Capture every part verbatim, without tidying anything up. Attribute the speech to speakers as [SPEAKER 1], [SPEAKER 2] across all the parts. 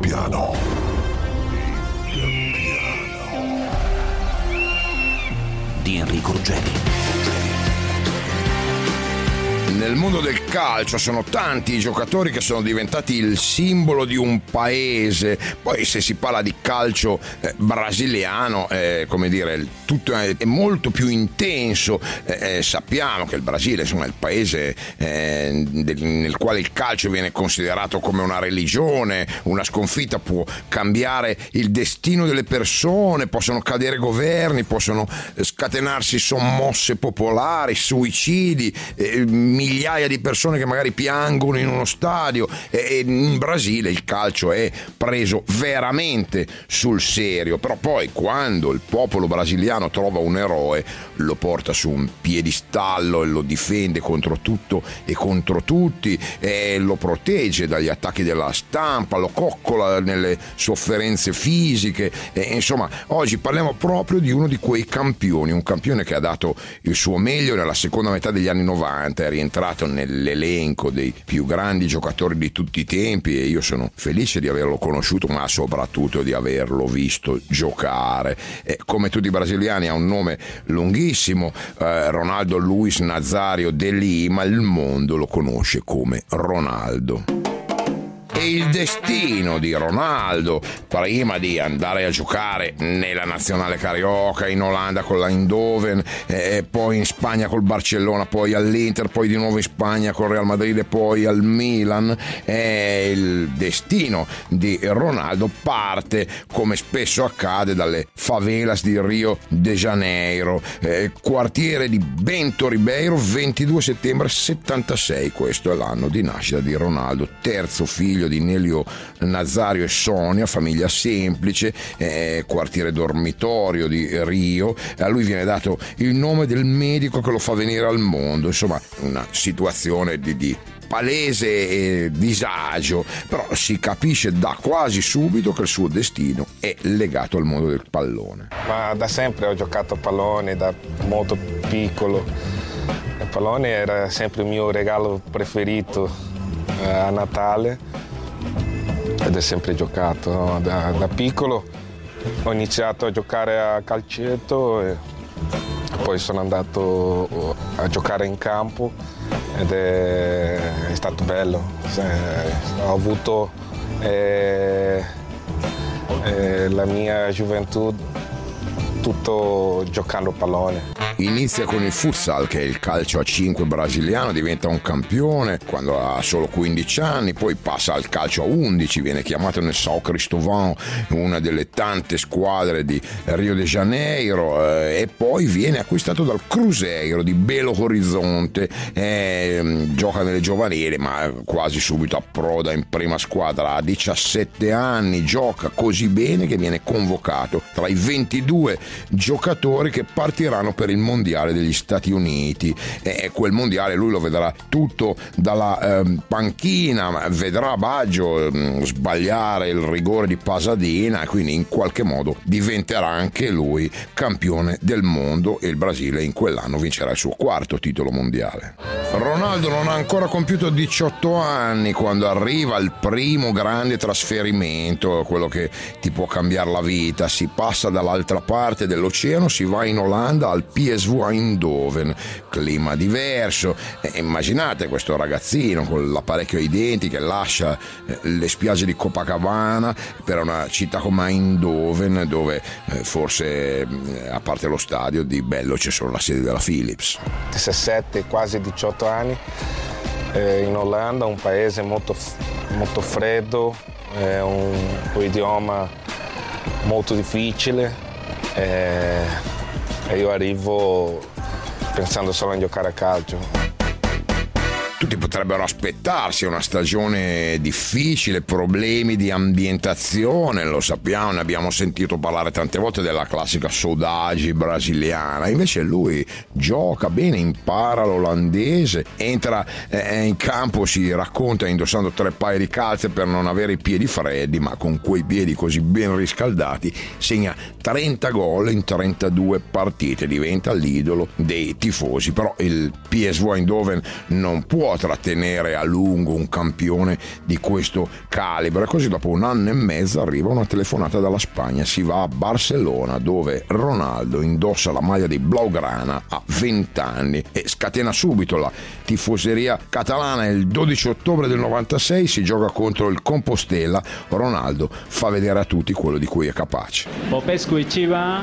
[SPEAKER 1] piano.
[SPEAKER 2] Di Enrico Ruggeri.
[SPEAKER 3] Nel mondo del calcio sono tanti i giocatori che sono diventati il simbolo di un paese. Poi se si parla di calcio eh, brasiliano, eh, come dire, tutto è, è molto più intenso. Eh, eh, sappiamo che il Brasile, insomma, è il paese eh, del, nel quale il calcio viene considerato come una religione. Una sconfitta può cambiare il destino delle persone, possono cadere governi, possono scatenarsi sommosse popolari, suicidi, eh, migliaia di persone che magari piangono in uno stadio. E in Brasile il calcio è preso veramente sul serio, però poi quando il popolo brasiliano trova un eroe lo porta su un piedistallo e lo difende contro tutto e contro tutti, e lo protegge dagli attacchi della stampa, lo coccola nelle sofferenze fisiche. E insomma, oggi parliamo proprio di uno di quei campioni, un campione che ha dato il suo meglio nella seconda metà degli anni novanta, è rientrato nell'elenco dei più grandi giocatori di tutti i tempi, e io sono felice di averlo conosciuto, ma soprattutto di averlo visto giocare. E come tutti i brasiliani ha un nome lunghissimo, eh, Ronaldo Luis Nazario de Lima, il mondo lo conosce come Ronaldo. E il destino di Ronaldo, prima di andare a giocare nella nazionale carioca, in Olanda con l'Eindhoven, eh, poi in Spagna col Barcellona, poi all'Inter, poi di nuovo in Spagna con Real Madrid e poi al Milan, eh, il destino di Ronaldo parte, come spesso accade, dalle favelas di Rio de Janeiro, eh, quartiere di Bento Ribeiro, ventidue settembre settantasei. Questo è l'anno di nascita di Ronaldo, terzo figlio di Nelio Nazario e Sonia, famiglia semplice, eh, quartiere dormitorio di Rio. A lui viene dato il nome del medico che lo fa venire al mondo. Insomma, una situazione di, di palese eh, disagio, però si capisce da quasi subito che il suo destino è legato al mondo del pallone.
[SPEAKER 4] Ma da sempre ho giocato a pallone, da molto piccolo. Il pallone era sempre il mio regalo preferito eh, a Natale, ed è sempre giocato, no? da, da piccolo ho iniziato a giocare a calcetto e poi sono andato a giocare in campo ed è, è stato bello. Ho avuto eh, eh, la mia gioventù tutto giocando a pallone.
[SPEAKER 3] Inizia con il futsal, che è il calcio a cinque brasiliano, diventa un campione quando ha solo quindici anni, poi passa al calcio a undici, viene chiamato nel São Cristóvão, una delle tante squadre di Rio de Janeiro, eh, e poi viene acquistato dal Cruzeiro di Belo Horizonte, eh, gioca nelle giovanili ma quasi subito approda in prima squadra. A diciassette anni gioca così bene che viene convocato tra i ventidue giocatori che partiranno per il mondiale degli Stati Uniti, e quel mondiale lui lo vedrà tutto dalla eh, panchina, vedrà Baggio eh, sbagliare il rigore di Pasadena, e quindi in qualche modo diventerà anche lui campione del mondo, e il Brasile in quell'anno vincerà il suo quarto titolo mondiale. Ronaldo non ha ancora compiuto diciotto anni quando arriva il primo grande trasferimento, quello che ti può cambiare la vita. Si passa dall'altra parte dell'oceano, si va in Olanda al P S V Eindhoven, clima diverso. Eh, immaginate questo ragazzino con l'apparecchio ai denti che lascia eh, le spiagge di Copacabana per una città come Eindhoven, dove eh, forse eh, a parte lo stadio di bello c'è solo la sede della Philips.
[SPEAKER 4] diciassette, quasi diciotto anni, eh, in Olanda, un paese molto, molto freddo, eh, un, un idioma molto difficile, eh, e io arrivo pensando solo a giocare a calcio.
[SPEAKER 3] Tutti potrebbero aspettarsi una stagione difficile, problemi di ambientazione, lo sappiamo, ne abbiamo sentito parlare tante volte della classica saudade brasiliana. Invece lui gioca bene, impara l'olandese, entra eh, in campo, si racconta indossando tre paia di calze per non avere i piedi freddi, ma con quei piedi così ben riscaldati segna trenta gol in trentadue partite, diventa l'idolo dei tifosi. Però il P S V Eindhoven non può può trattenere a lungo un campione di questo calibro. E così dopo un anno e mezzo arriva una telefonata dalla Spagna, si va a Barcellona dove Ronaldo indossa la maglia di Blaugrana a venti anni e scatena subito la tifoseria catalana. Il dodici ottobre del novantasei si gioca contro il Compostela. Ronaldo fa vedere a tutti quello di cui è capace.
[SPEAKER 1] Popescu y Chiva,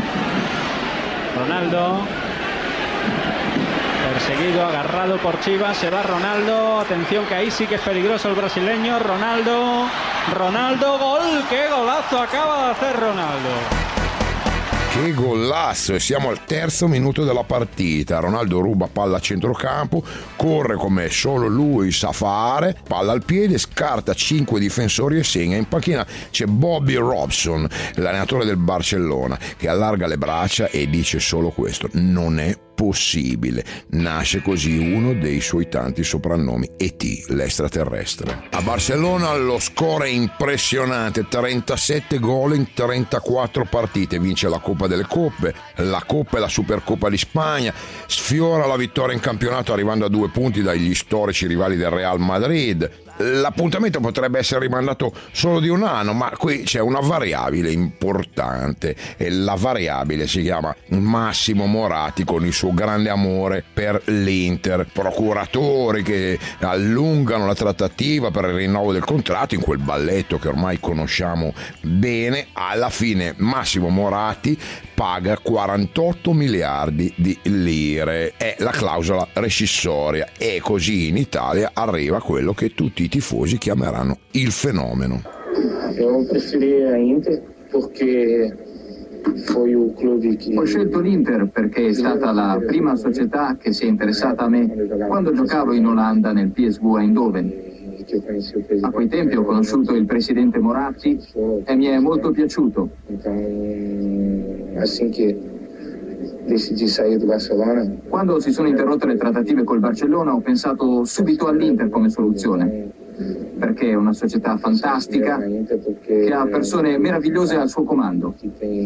[SPEAKER 1] Ronaldo perseguido, agarrado por Chiva, se va Ronaldo, atención que ahí sí que es peligroso el brasileño. Ronaldo, Ronaldo, gol, qué golazo acaba de hacer Ronaldo.
[SPEAKER 3] Che golasso! E siamo al terzo minuto della partita. Ronaldo ruba palla a centrocampo, corre come solo lui sa fare, palla al piede, scarta cinque difensori e segna. In panchina c'è Bobby Robson, l'allenatore del Barcellona, che allarga le braccia e dice solo questo: non è possibile. Nasce così uno dei suoi tanti soprannomi, E T, l'extraterrestre. A Barcellona lo score è impressionante, trentasette gol in trentaquattro partite, vince la Coppa delle Coppe, la Coppa e la Supercoppa di Spagna, sfiora la vittoria in campionato arrivando a due punti dagli storici rivali del Real Madrid. L'appuntamento potrebbe essere rimandato solo di un anno, ma qui c'è una variabile importante e la variabile si chiama Massimo Moratti, con il suo grande amore per l'Inter, procuratori che allungano la trattativa per il rinnovo del contratto in quel balletto che ormai conosciamo bene. Alla fine Massimo Moratti paga quarantotto miliardi di lire, è la clausola rescissoria, e così in Italia arriva quello che tutti i tifosi chiameranno il fenomeno.
[SPEAKER 5] Io preferirei a Inter perché foi o clube che...
[SPEAKER 6] Ho scelto l'Inter perché è stata la prima società che si è interessata a me quando giocavo in Olanda nel P S V Eindhoven. A quei tempi ho conosciuto il presidente Moratti e mi è molto piaciuto.
[SPEAKER 5] Assim che decidi sair do Barcelona.
[SPEAKER 6] Quando si sono interrotte le trattative col Barcellona ho pensato subito all'Inter come soluzione, perché è una società fantastica che ha persone meravigliose al suo comando.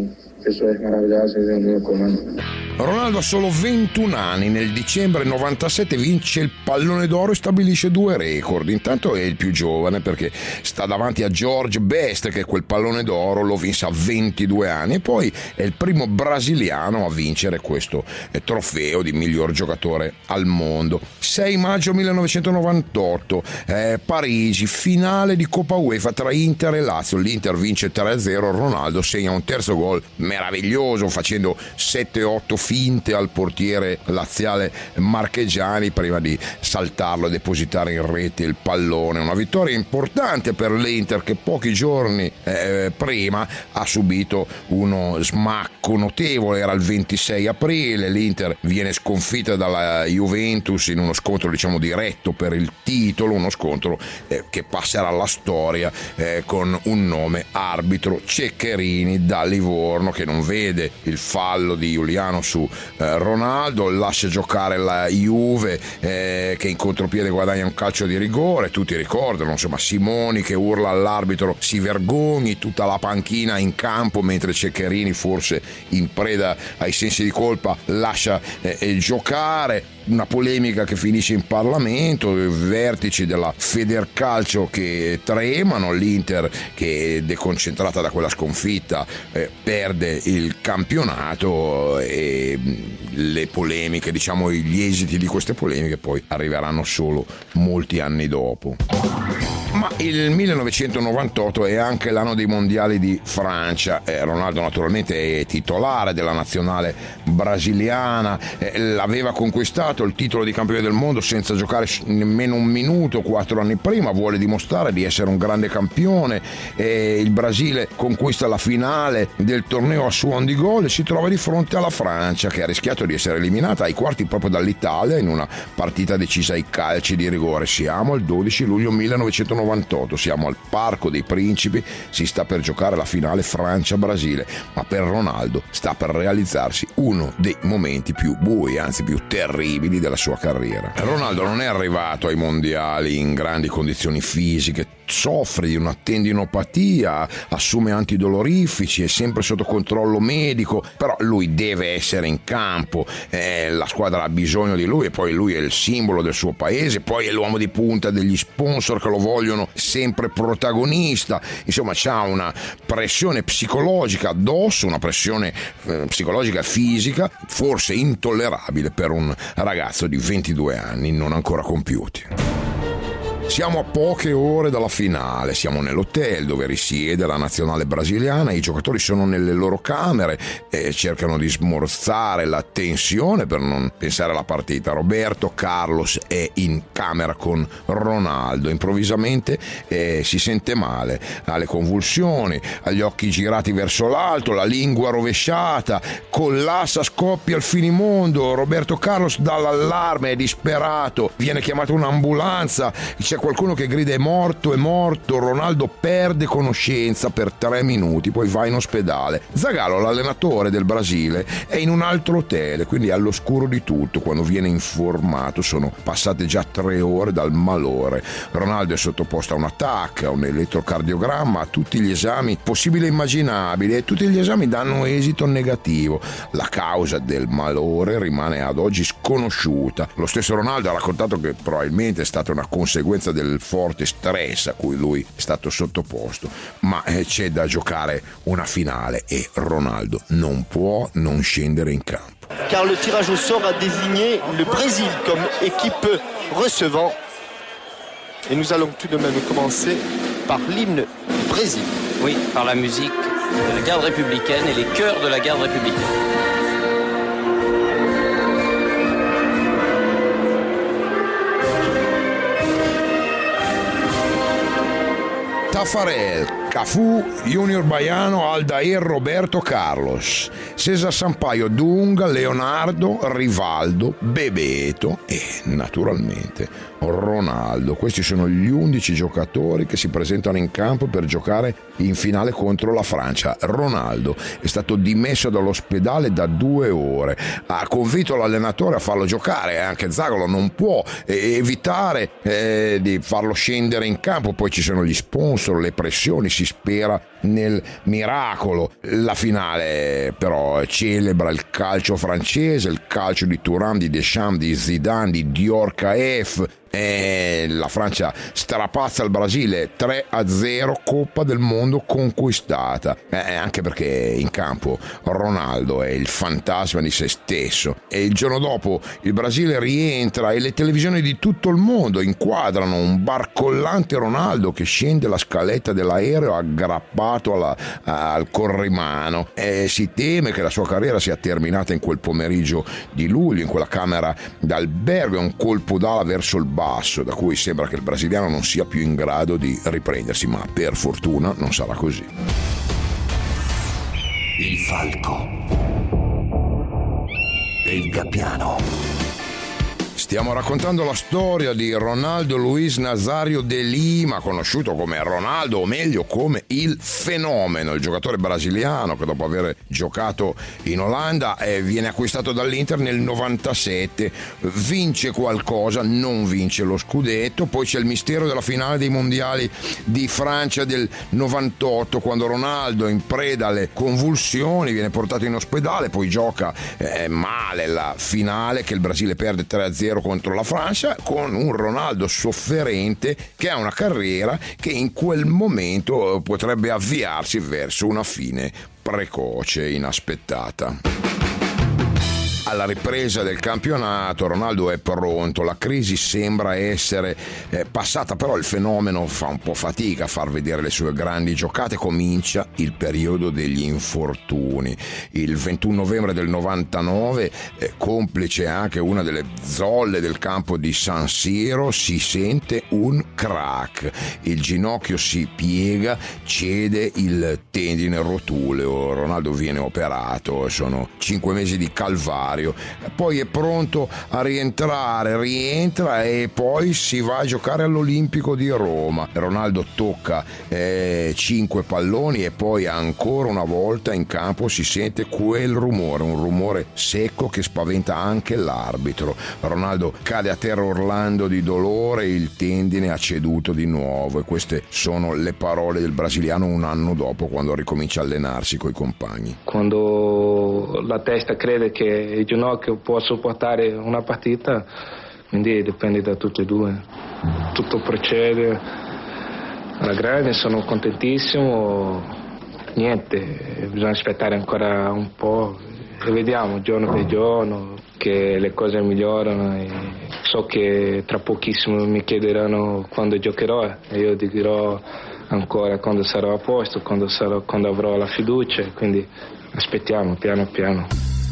[SPEAKER 3] Ronaldo ha solo ventuno anni, nel dicembre novantasette vince il pallone d'oro e stabilisce due record. Intanto è il più giovane perché sta davanti a George Best, che quel pallone d'oro lo vinse a ventidue anni, e poi è il primo brasiliano a vincere questo trofeo di miglior giocatore al mondo. sei maggio millenovecentonovantotto, eh, Parigi, finale di Coppa UEFA tra Inter e Lazio. L'Inter vince tre a zero, Ronaldo segna un terzo gol meraviglioso facendo sette otto finte al portiere laziale Marchegiani prima di saltarlo e depositare in rete il pallone. Una vittoria importante per l'Inter, che pochi giorni eh, prima ha subito uno smacco notevole. Era il ventisei aprile, l'Inter viene sconfitta dalla Juventus in uno scontro diciamo diretto per il titolo, uno scontro eh, che passerà alla storia eh, con un nome: arbitro Ceccherini da Livorno, che non vede il fallo di Giuliano su eh, Ronaldo, lascia giocare la Juve eh, che in contropiede guadagna un calcio di rigore. Tutti ricordano insomma Simoni che urla all'arbitro si vergogni, tutta la panchina in campo, mentre Ceccherini, forse in preda ai sensi di colpa, lascia eh, giocare. Una polemica che finisce in Parlamento, i vertici della Federcalcio che tremano, l'Inter che deconcentrata da quella sconfitta eh, perde il campionato, e le polemiche, diciamo gli esiti di queste polemiche poi arriveranno solo molti anni dopo. Ma il millenovecentonovantotto è anche l'anno dei mondiali di Francia. eh, Ronaldo naturalmente è titolare della nazionale brasiliana, eh, l'aveva conquistato il titolo di campione del mondo senza giocare nemmeno un minuto quattro anni prima, vuole dimostrare di essere un grande campione. eh, il Brasile conquista la finale del torneo a suon di gol e si trova di fronte alla Francia, che ha rischiato di essere eliminata ai quarti proprio dall'Italia in una partita decisa ai calci di rigore. Siamo al dodici luglio millenovecentonovantotto, siamo al Parco dei Principi, si sta per giocare la finale Francia-Brasile, ma per Ronaldo sta per realizzarsi uno dei momenti più bui, anzi più terribili della sua carriera. Ronaldo non è arrivato ai mondiali in grandi condizioni fisiche, soffre di una tendinopatia, assume antidolorifici, è sempre sotto controllo medico, però lui deve essere in campo, eh, la squadra ha bisogno di lui e poi lui è il simbolo del suo paese, poi è l'uomo di punta degli sponsor che lo vogliono sempre protagonista, insomma c'ha una pressione psicologica addosso, una pressione eh, psicologica fisica forse intollerabile per un ragazzo di ventidue anni non ancora compiuti. Siamo a poche ore dalla finale, siamo nell'hotel dove risiede la nazionale brasiliana, i giocatori sono nelle loro camere e cercano di smorzare la tensione per non pensare alla partita. Roberto Carlos è in camera con Ronaldo, improvvisamente eh, si sente male, ha le convulsioni, ha gli occhi girati verso l'alto, la lingua rovesciata, collassa, scoppia il finimondo, Roberto Carlos dà l'allarme, è disperato, viene chiamata un'ambulanza, c'è qualcuno che grida è morto, è morto, Ronaldo perde conoscenza per tre minuti, poi va in ospedale. Zagallo, l'allenatore del Brasile, è in un altro hotel, quindi è all'oscuro di tutto. Quando viene informato sono passate già tre ore dal malore. Ronaldo è sottoposto a un attacco, a un elettrocardiogramma, a tutti gli esami possibili e immaginabili e tutti gli esami danno esito negativo. La causa del malore rimane ad oggi sconosciuta. Lo stesso Ronaldo ha raccontato che probabilmente è stata una conseguenza del forte stress a cui lui è stato sottoposto, ma eh, c'è da giocare una finale e Ronaldo non può non scendere in campo.
[SPEAKER 7] Car le tirage au sort a désigné le Brésil comme équipe recevant et nous allons tout de même commencer par l'hymne du Brésil.
[SPEAKER 8] Oui, par la musique de la garde républicaine et les chœurs de la garde républicaine.
[SPEAKER 3] Tafarel, Cafu, Junior Baiano, Aldair, Roberto Carlos, Cesar Sampaio, Dunga, Leonardo, Rivaldo, Bebeto e naturalmente Ronaldo. Questi sono gli undici giocatori che si presentano in campo per giocare in finale contro la Francia. Ronaldo è stato dimesso dall'ospedale da due ore, ha convinto l'allenatore a farlo giocare, anche Zagallo non può evitare eh, di farlo scendere in campo, poi ci sono gli sponsor, le pressioni, si spera nel miracolo. La finale però celebra il calcio francese, il calcio di Thuram, di Deschamps, di Zidane, di Dior Caef. E la Francia strapazza il Brasile tre a zero, Coppa del Mondo conquistata, eh, anche perché in campo Ronaldo è il fantasma di se stesso. E il giorno dopo il Brasile rientra e le televisioni di tutto il mondo inquadrano un barcollante Ronaldo che scende la scaletta dell'aereo aggrappato alla, al corrimano, e si teme che la sua carriera sia terminata in quel pomeriggio di luglio in quella camera d'albergo. È un colpo d'ala verso il basso da cui sembra che il brasiliano non sia più in grado di riprendersi, ma per fortuna non sarà così.
[SPEAKER 2] Il falco e il gabbiano.
[SPEAKER 3] Stiamo raccontando la storia di Ronaldo Luis Nazario de Lima, conosciuto come Ronaldo, o meglio come il fenomeno, il giocatore brasiliano che dopo aver giocato in Olanda eh, viene acquistato dall'Inter nel novantasette, vince qualcosa, non vince lo scudetto, poi c'è il mistero della finale dei mondiali di Francia del novantotto, quando Ronaldo in preda alle convulsioni viene portato in ospedale, poi gioca eh, male la finale che il Brasile perde tre a zero contro la Francia, con un Ronaldo sofferente che ha una carriera che in quel momento potrebbe avviarsi verso una fine precoce, inaspettata. Alla ripresa del campionato Ronaldo è pronto, la crisi sembra essere eh, passata, però il fenomeno fa un po' fatica a far vedere le sue grandi giocate. Comincia il periodo degli infortuni. Il ventuno novembre del novantanove, eh, complice anche una delle zolle del campo di San Siro, si sente un crack, il ginocchio si piega, cede il tendine rotuleo, Ronaldo viene operato, sono cinque mesi di calvario avversario, poi è pronto a rientrare, rientra e poi si va a giocare all'Olimpico di Roma. Ronaldo tocca eh, cinque palloni e poi ancora una volta in campo si sente quel rumore, un rumore secco che spaventa anche l'arbitro. Ronaldo cade a terra urlando di dolore, il tendine ha ceduto di nuovo, e queste sono le parole del brasiliano un anno dopo, quando ricomincia a allenarsi coi compagni.
[SPEAKER 4] Quando la testa crede che il ginocchio può sopportare una partita, quindi dipende da tutti e due, tutto procede alla grande, sono contentissimo, niente, bisogna aspettare ancora un po' e vediamo giorno per giorno che le cose migliorano, e so che tra pochissimo mi chiederanno quando giocherò e io dirò ancora quando sarò a posto, quando, sarò, quando avrò la fiducia, quindi aspettiamo piano piano.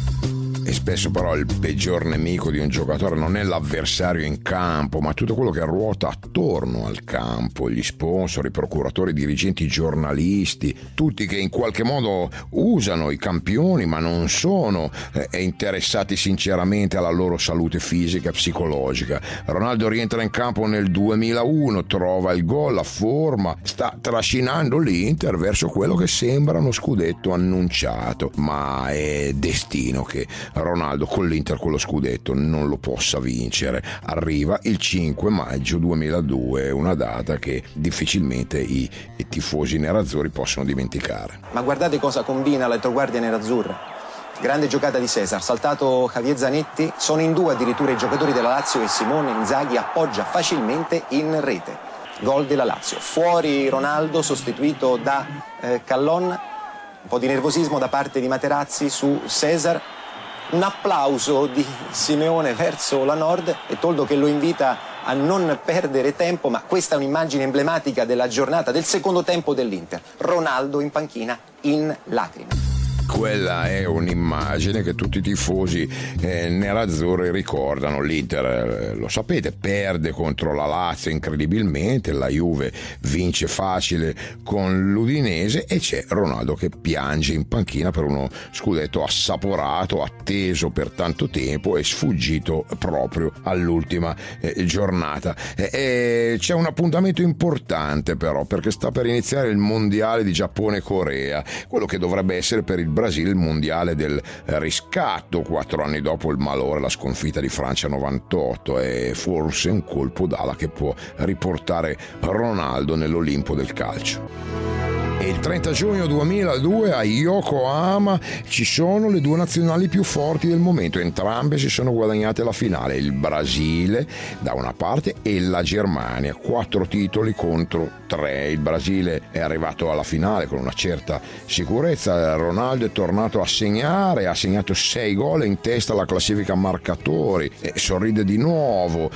[SPEAKER 3] E spesso però il peggior nemico di un giocatore non è l'avversario in campo, ma tutto quello che ruota attorno al campo, gli sponsor, i procuratori, i dirigenti, i giornalisti, tutti che in qualche modo usano i campioni ma non sono eh, interessati sinceramente alla loro salute fisica e psicologica. Ronaldo rientra in campo nel duemilauno, trova il gol, la forma, sta trascinando l'Inter verso quello che sembra uno scudetto annunciato, ma è destino che Ronaldo con l'Inter quello scudetto non lo possa vincere. Arriva il cinque maggio duemiladue, una data che difficilmente i, i tifosi nerazzurri possono dimenticare.
[SPEAKER 9] Ma guardate cosa combina la retroguardia nerazzurra. Grande giocata di Cesar, saltato Javier Zanetti, sono in due addirittura i giocatori della Lazio e Simone Inzaghi appoggia facilmente in rete. Gol della Lazio. Fuori Ronaldo, sostituito da eh, Callon. Un po' di nervosismo da parte di Materazzi su Cesar. Un applauso di Simeone verso la Nord e Toldo che lo invita a non perdere tempo, ma questa è un'immagine emblematica della giornata del secondo tempo dell'Inter. Ronaldo in panchina in lacrime.
[SPEAKER 3] Quella è un'immagine che tutti i tifosi eh, nerazzurri ricordano. L'Inter, eh, lo sapete, perde contro la Lazio incredibilmente, la Juve vince facile con l'Udinese e c'è Ronaldo che piange in panchina per uno scudetto assaporato, atteso per tanto tempo e sfuggito proprio all'ultima eh, giornata. Eh, eh, c'è un appuntamento importante però, perché sta per iniziare il mondiale di Giappone-Corea, quello che dovrebbe essere per il Brasile il mondiale del riscatto, quattro anni dopo il malore, la sconfitta di Francia novantotto, è forse un colpo d'ala che può riportare Ronaldo nell'Olimpo del calcio. E il trenta giugno duemiladue a Yokohama ci sono le due nazionali più forti del momento, entrambe si sono guadagnate la finale, il Brasile da una parte e la Germania, quattro titoli contro tre. Il Brasile è arrivato alla finale con una certa sicurezza, Ronaldo è tornato a segnare, ha segnato sei gol in testa alla classifica marcatori, e sorride di nuovo,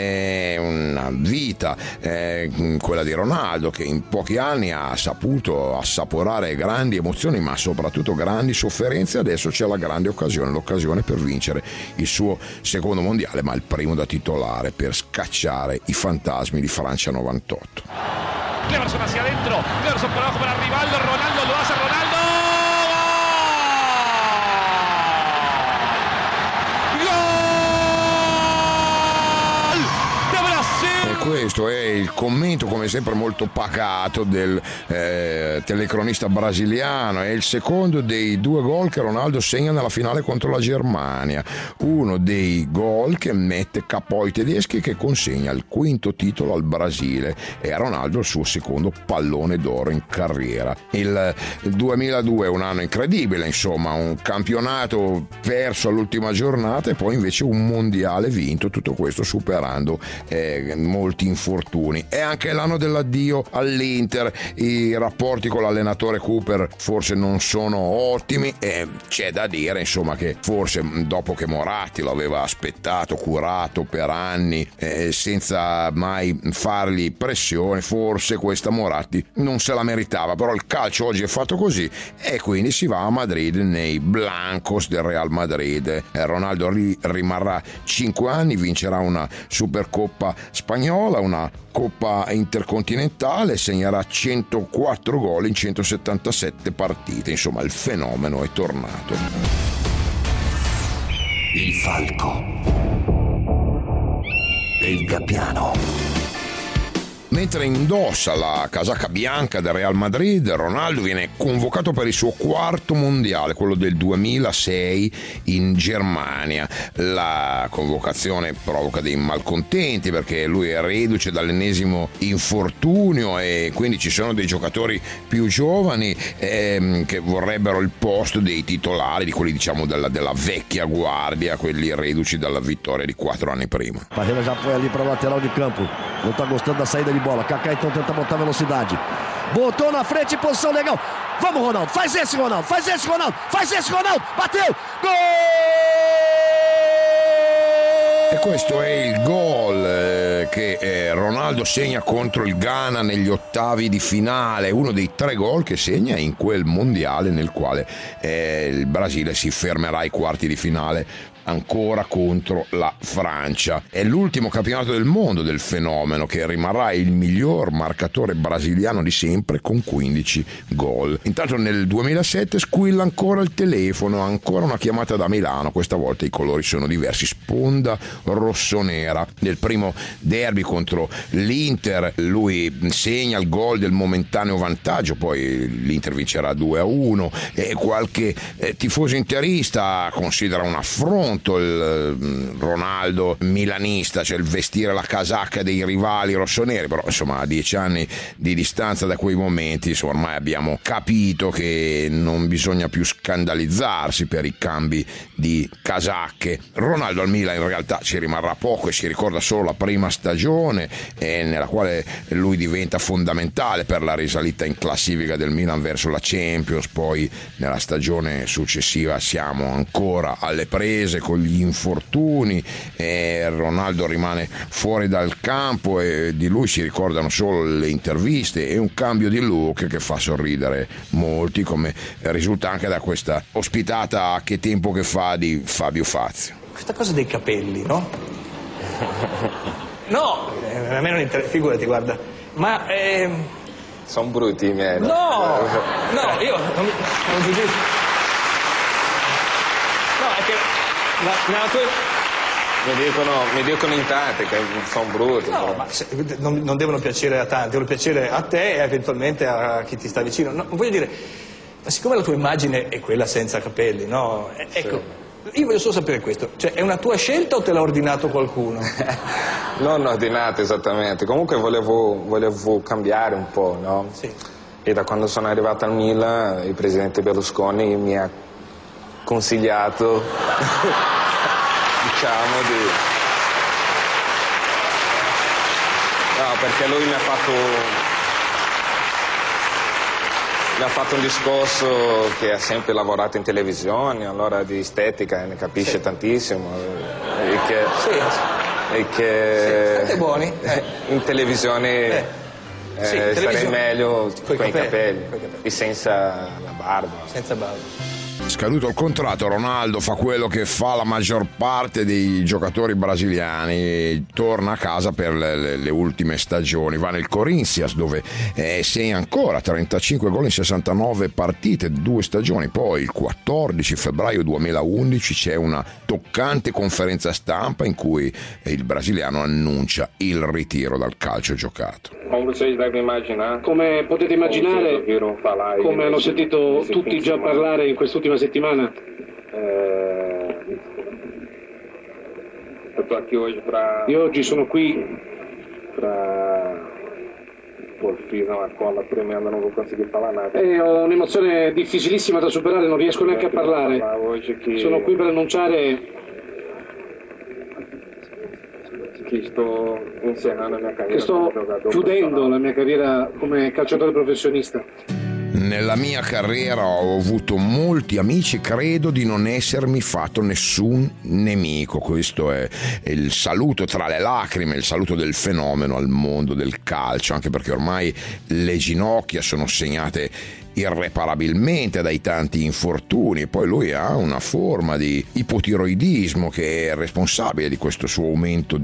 [SPEAKER 3] è una vita è quella di Ronaldo che in pochi anni ha saputo assaporare grandi emozioni ma soprattutto grandi sofferenze. Adesso c'è la grande occasione, l'occasione per vincere il suo secondo mondiale, ma il primo da titolare per scacciare i fantasmi di Francia novantotto.
[SPEAKER 10] Cleverson hacia adentro, Cleverson por abajo para Rivaldo, Ronaldo lo hace, Ronaldo.
[SPEAKER 3] Questo è il commento, come sempre molto pacato, del eh, telecronista brasiliano. È il secondo dei due gol che Ronaldo segna nella finale contro la Germania, uno dei gol che mette capo i tedeschi, che consegna il quinto titolo al Brasile e a Ronaldo il suo secondo pallone d'oro in carriera. Il duemiladue è un anno incredibile, insomma, un campionato perso all'ultima giornata e poi invece un mondiale vinto, tutto questo superando eh, molti infortuni. È anche l'anno dell'addio all'Inter, i rapporti con l'allenatore Cooper forse non sono ottimi e c'è da dire insomma che forse dopo che Moratti lo aveva aspettato, curato per anni eh, senza mai fargli pressione, forse questa Moratti non se la meritava, però il calcio oggi è fatto così e quindi si va a Madrid nei blancos del Real Madrid. eh, Ronaldo ri- rimarrà cinque anni, vincerà una Supercoppa spagnola, una Coppa intercontinentale, segnerà centoquattro gol in centosettantasette partite, insomma il fenomeno è tornato.
[SPEAKER 2] Il falco e il gabbiano.
[SPEAKER 3] Mentre indossa la casacca bianca del Real Madrid, Ronaldo viene convocato per il suo quarto mondiale, quello del duemilasei in Germania. La convocazione provoca dei malcontenti perché lui è reduce dall'ennesimo infortunio e quindi ci sono dei giocatori più giovani ehm, che vorrebbero il posto dei titolari, di quelli diciamo della, della vecchia guardia, quelli reduci dalla vittoria di quattro anni prima.
[SPEAKER 11] Barreira já foi ali para o lateral de campo, não está gostando da saída de bola. Kaká então tenta botar velocidade. Botou na frente, posição legal. Vamos, Ronaldo. Faz esse, Ronaldo. Faz esse, Ronaldo. Faz esse, Ronaldo. Bateu. Gol!
[SPEAKER 3] E questo è il gol eh, che eh, Ronaldo segna contro il Ghana negli ottavi di finale, uno dei tre gol che segna in quel mondiale nel quale eh, il Brasile si fermerà ai quarti di finale ancora contro la Francia. È l'ultimo campionato del mondo del fenomeno, che rimarrà il miglior marcatore brasiliano di sempre con quindici gol. Intanto nel duemilasette squilla ancora il telefono, ancora una chiamata da Milano, questa volta i colori sono diversi, sponda rossonera. Nel primo derby contro l'Inter lui segna il gol del momentaneo vantaggio, poi l'Inter vincerà due a uno e qualche eh, tifoso interista considera un affronto il Ronaldo milanista, cioè il vestire la casacca dei rivali rossoneri, però insomma a dieci anni di distanza da quei momenti insomma, ormai abbiamo capito che non bisogna più scandalizzarsi per i cambi di casacche. Ronaldo al Milan in realtà ci rimarrà poco e si ricorda solo la prima stagione eh, nella quale lui diventa fondamentale per la risalita in classifica del Milan verso la Champions. Poi nella stagione successiva siamo ancora alle prese con gli infortuni e Ronaldo rimane fuori dal campo e di lui si ricordano solo le interviste e un cambio di look che fa sorridere molti, come risulta anche da questa ospitata Che tempo che fa di Fabio Fazio.
[SPEAKER 12] Questa cosa dei capelli, no? No, a me non interessa, figurati, guarda, ma ehm...
[SPEAKER 4] sono brutti i miei.
[SPEAKER 12] No, no, io non, non giudico. No, è che la, la tua...
[SPEAKER 4] Mi dicono, mi dicono in tanti che sono brutti.
[SPEAKER 12] No,
[SPEAKER 4] però.
[SPEAKER 12] ma se, non, non devono piacere a tanti, devono piacere a te e eventualmente a chi ti sta vicino. No, voglio dire, ma siccome la tua immagine è quella senza capelli, no? Eh, ecco, sì. Io voglio solo sapere questo, cioè è una tua scelta o te l'ha ordinato qualcuno?
[SPEAKER 4] Non ordinato esattamente, comunque volevo, volevo cambiare un po', no?
[SPEAKER 12] Sì.
[SPEAKER 4] E da quando sono arrivato al Milan il presidente Berlusconi mi ha consigliato diciamo di no, perché lui mi ha fatto mi ha fatto un discorso che ha sempre lavorato in televisione, allora di estetica ne capisce sì. tantissimo e che,
[SPEAKER 12] sì.
[SPEAKER 4] e che
[SPEAKER 12] sì, state buoni eh.
[SPEAKER 4] in televisione eh. Eh,
[SPEAKER 12] sì,
[SPEAKER 4] starei meglio con i capelli,
[SPEAKER 12] capelli
[SPEAKER 4] e senza la barba.
[SPEAKER 12] Senza barba.
[SPEAKER 3] Scaduto il contratto, Ronaldo fa quello che fa la maggior parte dei giocatori brasiliani, torna a casa per le, le, le ultime stagioni, va nel Corinthians dove eh, segna ancora trentacinque gol in sessantanove partite, due stagioni. Poi il quattordici febbraio duemilaundici c'è una toccante conferenza stampa in cui il brasiliano annuncia il ritiro dal calcio giocato.
[SPEAKER 13] Come potete immaginare, come hanno sentito tutti già parlare in quest'ultima settimana, io oggi sono qui e ho un'emozione difficilissima da superare, non riesco neanche a parlare. Sono qui per annunciare che sto che sto chiudendo la mia carriera come calciatore professionista.
[SPEAKER 3] Nella mia carriera ho avuto molti amici, credo di non essermi fatto nessun nemico. Questo è il saluto tra le lacrime, il saluto del fenomeno al mondo del calcio, anche perché ormai le ginocchia sono segnate irreparabilmente dai tanti infortuni. Poi lui ha una forma di ipotiroidismo che è responsabile di questo suo aumento di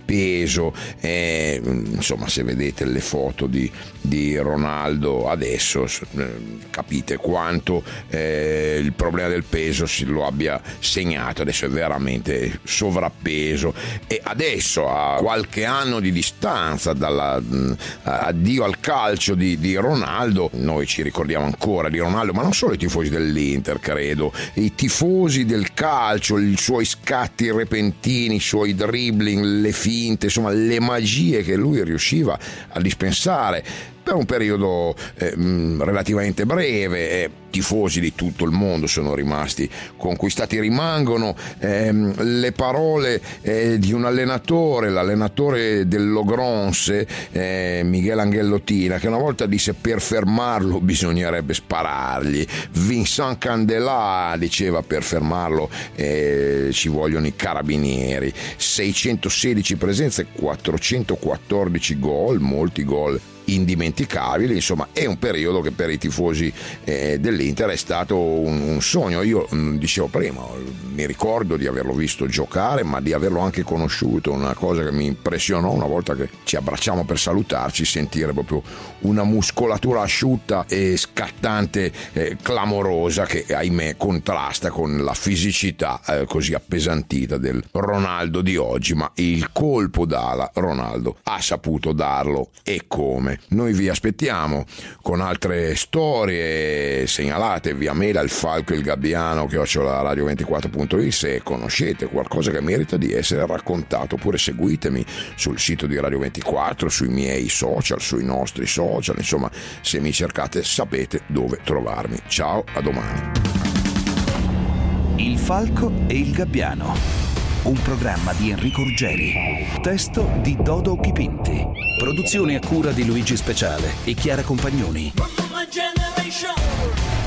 [SPEAKER 3] peso, eh, insomma se vedete le foto di, di Ronaldo adesso eh, capite quanto eh, il problema del peso si lo abbia segnato. Adesso è veramente sovrappeso e adesso a qualche anno di distanza dall'addio al calcio di, di Ronaldo, noi ci ricordiamo ancora di Ronaldo, ma non solo i tifosi dell'Inter, credo, i tifosi del calcio, i suoi scatti repentini, i suoi dribbling, le finte, insomma le magie che lui riusciva a dispensare per un periodo eh, relativamente breve. Eh, tifosi di tutto il mondo sono rimasti conquistati. Rimangono ehm, le parole eh, di un allenatore, l'allenatore del Logronse, eh, Miguel Angel Lotina, che una volta disse: per fermarlo bisognerebbe sparargli. Vincent Candela diceva: per fermarlo eh, ci vogliono i carabinieri. seicentosedici presenze, quattrocentoquattordici gol, molti gol indimenticabili. Insomma è un periodo che per i tifosi eh, dell'Inter è stato un, un sogno. Io mh, dicevo prima, mi ricordo di averlo visto giocare, ma di averlo anche conosciuto. Una cosa che mi impressionò una volta che ci abbracciamo per salutarci, sentire proprio una muscolatura asciutta e scattante, eh, clamorosa, che ahimè contrasta con la fisicità eh, così appesantita del Ronaldo di oggi. Ma il colpo d'ala Ronaldo ha saputo darlo, e come. Noi vi aspettiamo con altre storie, segnalate via mail al falco il gabbiano chiocciola radio ventiquattro punto it. Se conoscete qualcosa che merita di essere raccontato, oppure seguitemi sul sito di Radio ventiquattro, sui miei social, sui nostri social, insomma se mi cercate sapete dove trovarmi. Ciao, a domani.
[SPEAKER 2] Il falco e il gabbiano, un programma di Enrico Ruggeri, testo di Dodo Chipinti, produzione a cura di Luigi Speciale e Chiara Compagnoni.